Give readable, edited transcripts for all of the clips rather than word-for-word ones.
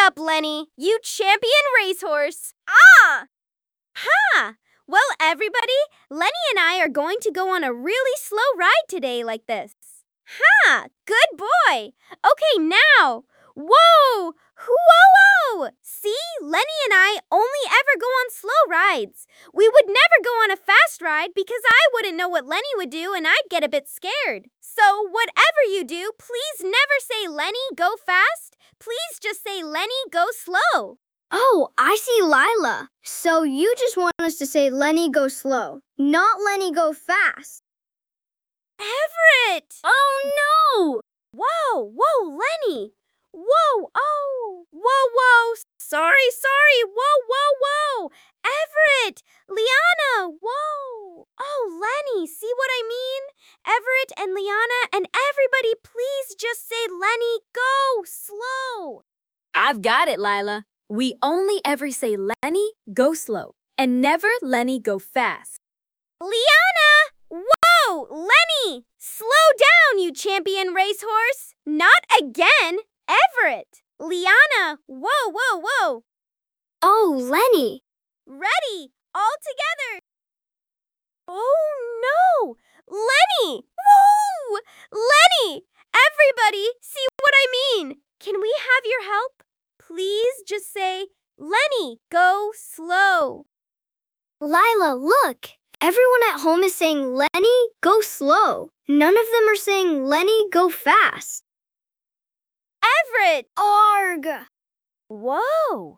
up, Lenny, you champion racehorse. Ah! Ha! Well, everybody, Lenny and I are going to go on a really slow ride today like this. Ha! Good boy! Okay, now. Whoa! Whoa! See, Lenny and I only ever go on slow rides. We would never go on a fast ride because I wouldn't know what Lenny would do and I'd get a bit scared. So whatever you do, please never say Lenny, go fast. Please just say Lenny, go slow. Oh, I see, Lila. So you just want us to say Lenny, go slow, not Lenny, go fast. Everett! Oh, no! Whoa, Lenny! Whoa, oh, whoa, sorry, whoa, Everett, Liana, whoa. Oh, Lenny, see what I mean? Everett and Liana and everybody, please just say Lenny, go slow. I've got it, Lila. We only ever say Lenny, go slow, and never Lenny, go fast. Liana! Whoa! Lenny! Slow down, you champion racehorse! Not again! Everett! Liana! Whoa! Oh, Lenny! Ready! All together! Oh no! Lenny! Whoa! Lenny! Everybody, see what I mean? Can we have your help? Please just say, Lenny, go slow. Lila, look! Everyone at home is saying Lenny, go slow. None of them are saying Lenny, go fast. Everett! Arg! Whoa!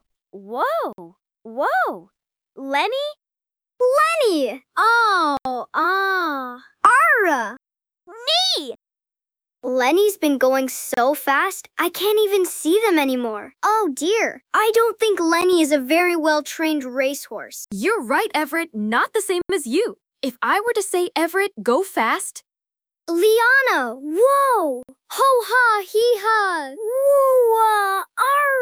Lenny? Lenny! Oh, Ara! Me! Lenny's been going so fast, I can't even see them anymore. Oh dear, I don't think Lenny is a very well-trained racehorse. You're right, Everett, not the same as you. If I were to say Everett, go fast, Liana, whoa! Ho-ha, hee-ha, woo-ah,